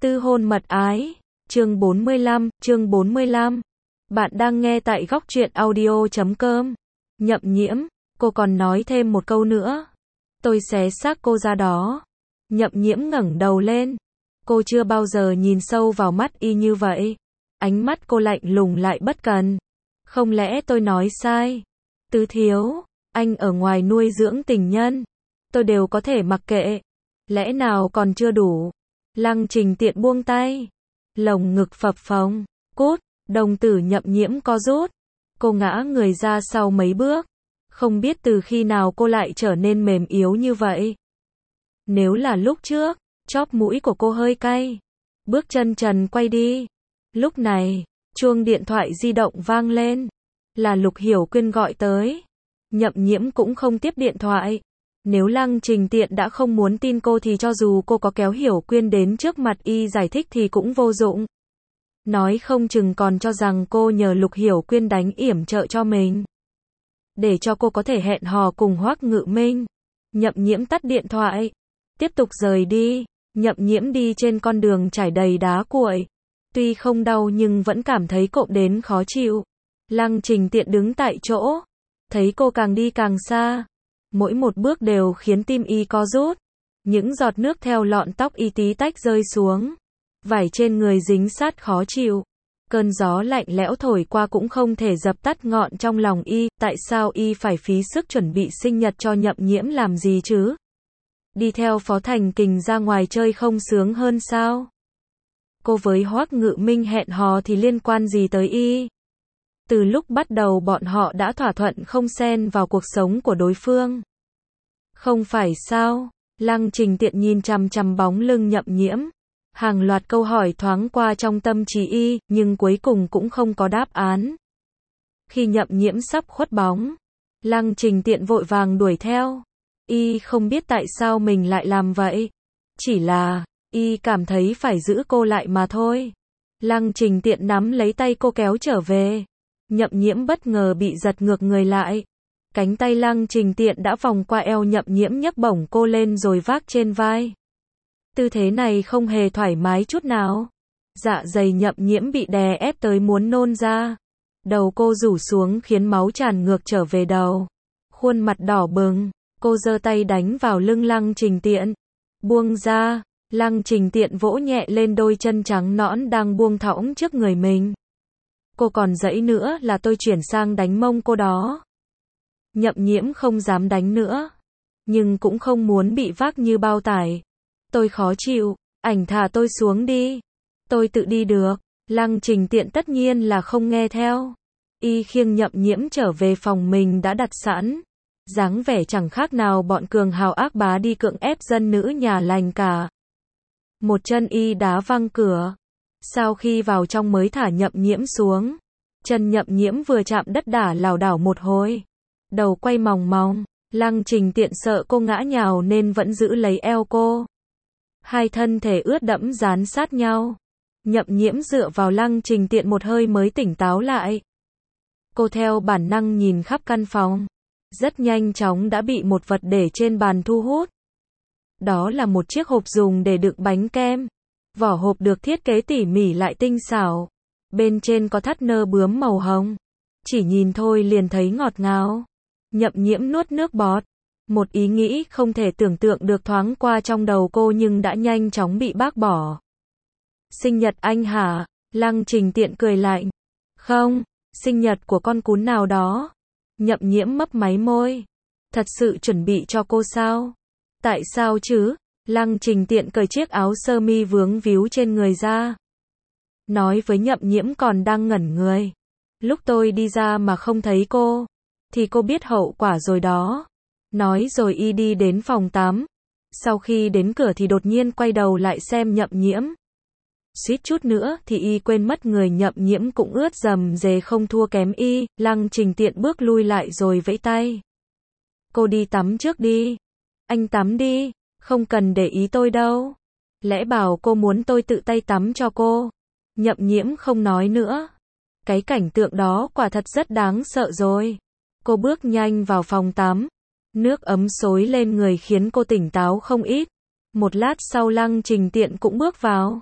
Tư hôn mật ái, chương 45. Bạn đang nghe tại góc truyện audio.com. Nhậm Nhiễm, cô còn nói thêm một câu nữa. Tôi xé xác cô ra đó. Nhậm Nhiễm ngẩng đầu lên. Cô chưa bao giờ nhìn sâu vào mắt y như vậy. Ánh mắt cô lạnh lùng lại bất cần. Không lẽ tôi nói sai? Tứ thiếu, anh ở ngoài nuôi dưỡng tình nhân. Tôi đều có thể mặc kệ. Lẽ nào còn chưa đủ? Lăng Trình Tiện buông tay. Lồng ngực phập phồng. Cút, đồng tử Nhậm Nhiễm co rút. Cô ngã người ra sau mấy bước. Không biết từ khi nào cô lại trở nên mềm yếu như vậy. Nếu là lúc trước, chóp mũi của cô hơi cay. Bước chân trần quay đi. Lúc này, chuông điện thoại di động vang lên. Là Lục Hiểu Quyên gọi tới. Nhậm Nhiễm cũng không tiếp điện thoại. Nếu Lăng Trình Tiện đã không muốn tin cô thì cho dù cô có kéo Hiểu Quyên đến trước mặt y giải thích thì cũng vô dụng. Nói không chừng còn cho rằng cô nhờ Lục Hiểu Quyên đánh yểm trợ cho mình. Để cho cô có thể hẹn hò cùng Hoắc Ngự Minh. Nhậm Nhiễm tắt điện thoại. Tiếp tục rời đi. Nhậm Nhiễm đi trên con đường trải đầy đá cuội. Tuy không đau nhưng vẫn cảm thấy cộm đến khó chịu. Lăng Trình Tiện đứng tại chỗ. Thấy cô càng đi càng xa. Mỗi một bước đều khiến tim y co rút. Những giọt nước theo lọn tóc y tí tách rơi xuống. Vải trên người dính sát khó chịu. Cơn gió lạnh lẽo thổi qua cũng không thể dập tắt ngọn trong lòng y. Tại sao y phải phí sức chuẩn bị sinh nhật cho Nhậm Nhiễm làm gì chứ? Đi theo Phó Thành Kình ra ngoài chơi không sướng hơn sao? Cô với Hoắc Ngự Minh hẹn hò thì liên quan gì tới y? Từ lúc bắt đầu bọn họ đã thỏa thuận không xen vào cuộc sống của đối phương. Không phải sao? Lăng Trình Tiện nhìn chằm chằm bóng lưng Nhậm Nhiễm. Hàng loạt câu hỏi thoáng qua trong tâm trí y, nhưng cuối cùng cũng không có đáp án. Khi Nhậm Nhiễm sắp khuất bóng, Lăng Trình Tiện vội vàng đuổi theo. Y không biết tại sao mình lại làm vậy. Chỉ là, y cảm thấy phải giữ cô lại mà thôi. Lăng Trình Tiện nắm lấy tay cô kéo trở về. Nhậm Nhiễm bất ngờ bị giật ngược người lại. Cánh tay Lăng Trình Tiện đã vòng qua eo Nhậm Nhiễm nhấc bổng cô lên rồi vác trên vai. Tư thế này không hề thoải mái chút nào. Dạ dày Nhậm Nhiễm bị đè ép tới muốn nôn ra. Đầu cô rủ xuống khiến máu tràn ngược trở về đầu. Khuôn mặt đỏ bừng, cô giơ tay đánh vào lưng Lăng Trình Tiện. Buông ra, Lăng Trình Tiện vỗ nhẹ lên đôi chân trắng nõn đang buông thõng trước người mình. Cô còn giãy nữa là tôi chuyển sang đánh mông cô đó. Nhậm Nhiễm không dám đánh nữa. Nhưng cũng không muốn bị vác như bao tải. Tôi khó chịu, ảnh thả tôi xuống đi. Tôi tự đi được. Lăng Trình Tiện tất nhiên là không nghe theo. Y khiêng Nhậm Nhiễm trở về phòng mình đã đặt sẵn. Dáng vẻ chẳng khác nào bọn cường hào ác bá đi cưỡng ép dân nữ nhà lành cả. Một chân y đá văng cửa. Sau khi vào trong mới thả Nhậm Nhiễm xuống. Chân Nhậm Nhiễm vừa chạm đất đả lảo đảo một hồi. Đầu quay mòng mòng. Lăng Trình Tiện sợ cô ngã nhào nên vẫn giữ lấy eo cô. Hai thân thể ướt đẫm dán sát nhau. Nhậm Nhiễm dựa vào Lăng Trình Tiện một hơi mới tỉnh táo lại. Cô theo bản năng nhìn khắp căn phòng. Rất nhanh chóng đã bị một vật để trên bàn thu hút. Đó là một chiếc hộp dùng để đựng bánh kem. Vỏ hộp được thiết kế tỉ mỉ lại tinh xảo. Bên trên có thắt nơ bướm màu hồng. Chỉ nhìn thôi liền thấy ngọt ngào. Nhậm Nhiễm nuốt nước bọt. Một ý nghĩ không thể tưởng tượng được thoáng qua trong đầu cô nhưng đã nhanh chóng bị bác bỏ. Sinh nhật anh hả? Lăng Trình Tiện cười lạnh. Không, sinh nhật của con cún nào đó. Nhậm Nhiễm mấp máy môi. Thật sự chuẩn bị cho cô sao? Tại sao chứ? Lăng Trình Tiện cởi chiếc áo sơ mi vướng víu trên người ra. Nói với Nhậm Nhiễm còn đang ngẩn người. Lúc tôi đi ra mà không thấy cô, thì cô biết hậu quả rồi đó. Nói rồi y đi đến phòng tắm. Sau khi đến cửa thì đột nhiên quay đầu lại xem Nhậm Nhiễm. Suýt chút nữa thì y quên mất người Nhậm Nhiễm cũng ướt rầm rề không thua kém y. Lăng Trình Tiện bước lui lại rồi vẫy tay. Cô đi tắm trước đi. Anh tắm đi, không cần để ý tôi đâu. Lẽ bảo cô muốn tôi tự tay tắm cho cô. Nhậm Nhiễm không nói nữa. Cái cảnh tượng đó quả thật rất đáng sợ rồi. Cô bước nhanh vào phòng tắm. Nước ấm xối lên người khiến cô tỉnh táo không ít. Một lát sau Lăng Trình Tiện cũng bước vào.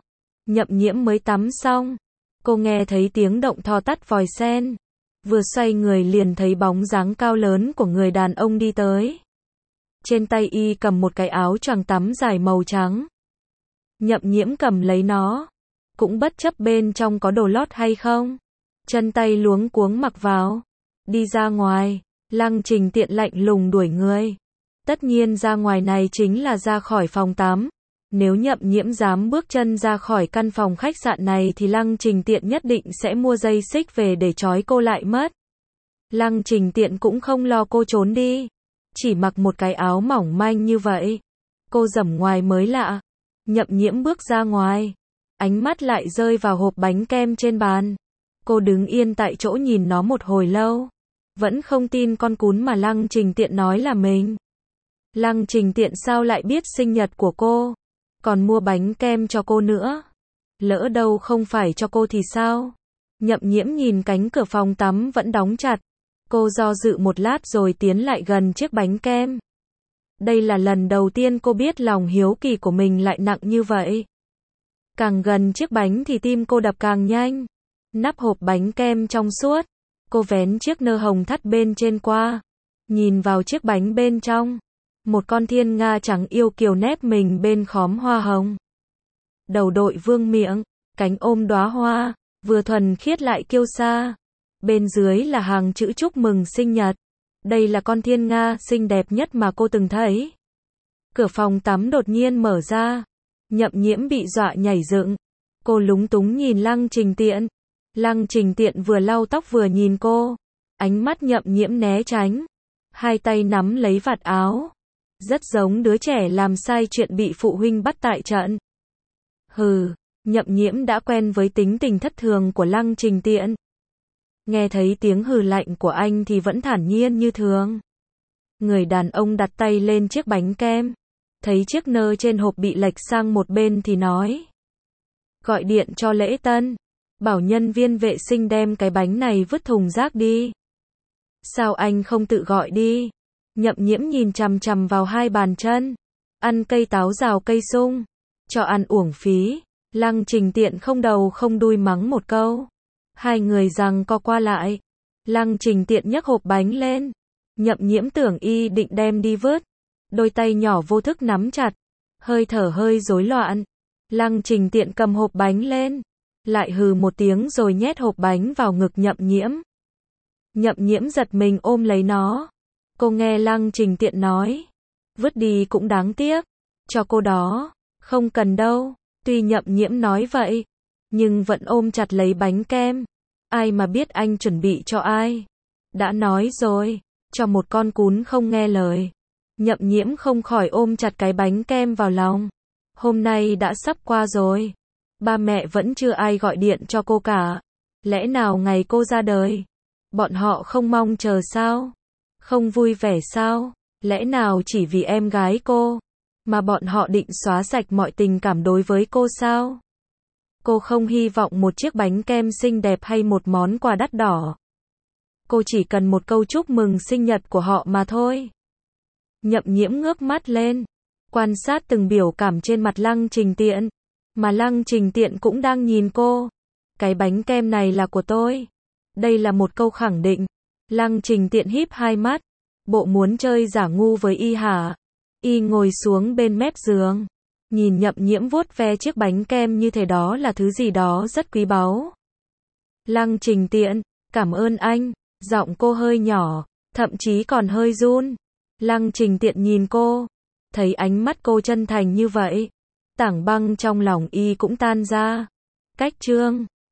Nhậm Nhiễm mới tắm xong. Cô nghe thấy tiếng động thò tắt vòi sen. Vừa xoay người liền thấy bóng dáng cao lớn của người đàn ông đi tới. Trên tay y cầm một cái áo choàng tắm dài màu trắng. Nhậm Nhiễm cầm lấy nó. Cũng bất chấp bên trong có đồ lót hay không. Chân tay luống cuống mặc vào. Đi ra ngoài. Lăng Trình Tiện lạnh lùng đuổi người. Tất nhiên ra ngoài này chính là ra khỏi phòng tắm. Nếu Nhậm Nhiễm dám bước chân ra khỏi căn phòng khách sạn này thì Lăng Trình Tiện nhất định sẽ mua dây xích về để trói cô lại mất. Lăng Trình Tiện cũng không lo cô trốn đi. Chỉ mặc một cái áo mỏng manh như vậy. Cô dẫm ngoài mới lạ. Nhậm Nhiễm bước ra ngoài. Ánh mắt lại rơi vào hộp bánh kem trên bàn. Cô đứng yên tại chỗ nhìn nó một hồi lâu. Vẫn không tin con cún mà Lăng Trình Tiện nói là mình. Lăng Trình Tiện sao lại biết sinh nhật của cô? Còn mua bánh kem cho cô nữa. Lỡ đâu không phải cho cô thì sao? Nhậm Nhiễm nhìn cánh cửa phòng tắm vẫn đóng chặt. Cô do dự một lát rồi tiến lại gần chiếc bánh kem. Đây là lần đầu tiên cô biết lòng hiếu kỳ của mình lại nặng như vậy. Càng gần chiếc bánh thì tim cô đập càng nhanh. Nắp hộp bánh kem trong suốt. Cô vén chiếc nơ hồng thắt bên trên qua. Nhìn vào chiếc bánh bên trong. Một con thiên nga trắng yêu kiều nép mình bên khóm hoa hồng. Đầu đội vương miện, cánh ôm đóa hoa, vừa thuần khiết lại kiêu sa. Bên dưới là hàng chữ chúc mừng sinh nhật. Đây là con thiên nga xinh đẹp nhất mà cô từng thấy. Cửa phòng tắm đột nhiên mở ra. Nhậm Nhiễm bị dọa nhảy dựng. Cô lúng túng nhìn Lăng Trình Tiện. Lăng Trình Tiện vừa lau tóc vừa nhìn cô. Ánh mắt Nhậm Nhiễm né tránh. Hai tay nắm lấy vạt áo. Rất giống đứa trẻ làm sai chuyện bị phụ huynh bắt tại trận. Hừ, Nhậm Nhiễm đã quen với tính tình thất thường của Lăng Trình Tiện. Nghe thấy tiếng hừ lạnh của anh thì vẫn thản nhiên như thường. Người đàn ông đặt tay lên chiếc bánh kem. Thấy chiếc nơ trên hộp bị lệch sang một bên thì nói. Gọi điện cho lễ tân. Bảo nhân viên vệ sinh đem cái bánh này vứt thùng rác đi. Sao anh không tự gọi đi? Nhậm Nhiễm nhìn chằm chằm vào hai bàn chân. Ăn cây táo rào cây sung. Cho ăn uổng phí. Lăng Trình Tiện không đầu không đuôi mắng một câu. Hai người giằng co qua lại. Lăng Trình Tiện nhấc hộp bánh lên. Nhậm Nhiễm tưởng y định đem đi vứt. Đôi tay nhỏ vô thức nắm chặt. Hơi thở hơi rối loạn. Lăng Trình Tiện cầm hộp bánh lên. Lại hừ một tiếng rồi nhét hộp bánh vào ngực Nhậm Nhiễm. Nhậm Nhiễm giật mình ôm lấy nó. Cô nghe Lăng Trình Tiện nói. Vứt đi cũng đáng tiếc. Cho cô đó. Không cần đâu. Tuy Nhậm Nhiễm nói vậy. Nhưng vẫn ôm chặt lấy bánh kem. Ai mà biết anh chuẩn bị cho ai. Đã nói rồi. Cho một con cún không nghe lời. Nhậm Nhiễm không khỏi ôm chặt cái bánh kem vào lòng. Hôm nay đã sắp qua rồi. Ba mẹ vẫn chưa ai gọi điện cho cô cả. Lẽ nào ngày cô ra đời, bọn họ không mong chờ sao? Không vui vẻ sao? Lẽ nào chỉ vì em gái cô, mà bọn họ định xóa sạch mọi tình cảm đối với cô sao? Cô không hy vọng một chiếc bánh kem xinh đẹp hay một món quà đắt đỏ. Cô chỉ cần một câu chúc mừng sinh nhật của họ mà thôi. Nhậm Nhiễm ngước mắt lên, quan sát từng biểu cảm trên mặt Lăng Trình Tiện. Mà Lăng Trình Tiện cũng đang nhìn cô. Cái bánh kem này là của tôi. Đây là một câu khẳng định. Lăng Trình Tiện híp hai mắt. Bộ muốn chơi giả ngu với y hả? Y ngồi xuống bên mép giường. Nhìn Nhậm Nhiễm vuốt ve chiếc bánh kem như thế đó là thứ gì đó rất quý báu. Lăng Trình Tiện, cảm ơn anh. Giọng cô hơi nhỏ, thậm chí còn hơi run. Lăng Trình Tiện nhìn cô. Thấy ánh mắt cô chân thành như vậy. Tảng băng trong lòng y cũng tan ra. Cách chương